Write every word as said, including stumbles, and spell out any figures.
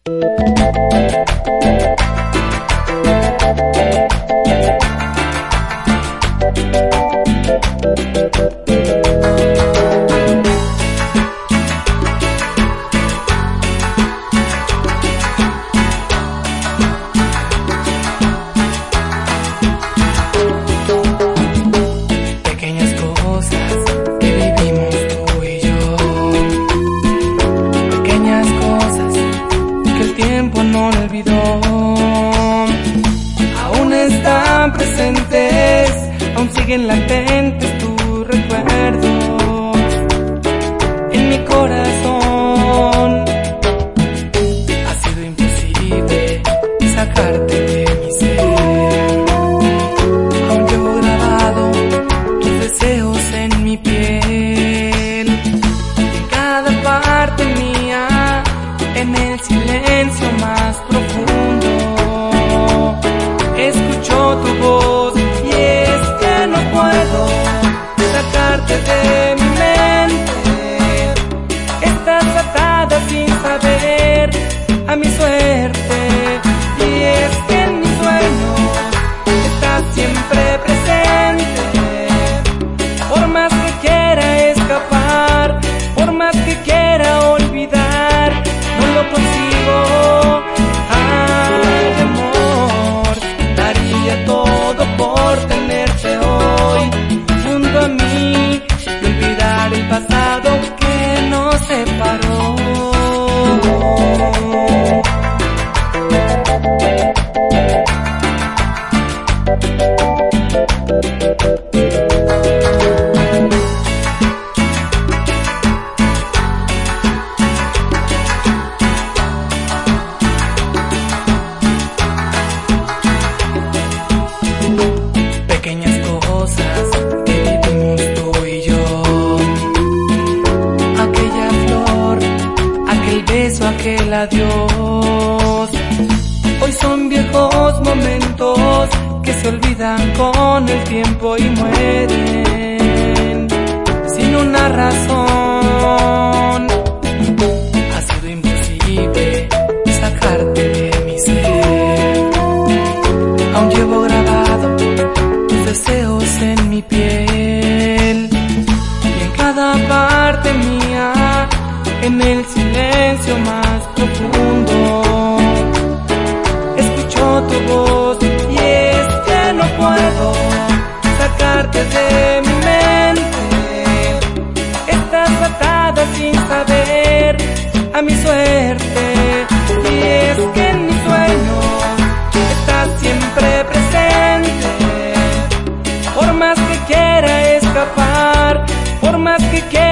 No lo olvidó, aún están presentes, aún siguen latentes tus recuerdos en mi corazón. Ha sido imposible sacarte de mi ser, aún llevo grabado tus deseos en mi piel, en cada parte mía, en el silencio más profundo escucho tu voz, y es que no puedo sacarte de mi mente. Estás atada sin saber a mi suerte, y es que en mis sueños estás siempre presente. Por más que quiera escapar, por más que quiera olvidar, no lo consigo. Ay, amor, daría todo por tenerte hoy junto a mí y olvidar el pasado que nos separó. Pequeñas cosas que vivimos tú y yo, aquella flor, aquel beso, aquel adiós, hoy son viejos momentos que se olvidan con el tiempo y mueren sin una razón. Ha sido imposible sacarte de mi ser, aún llevo grabado tus deseos en mi piel, y en cada parte mía, en el silencio más profundo escucho tu voz, y es que no puedo sacarte de mi mente. Estás atada sin saber a mi suerte, y es que en mis sueños estás siempre presente. Por más que quiera escapar, por más que quiera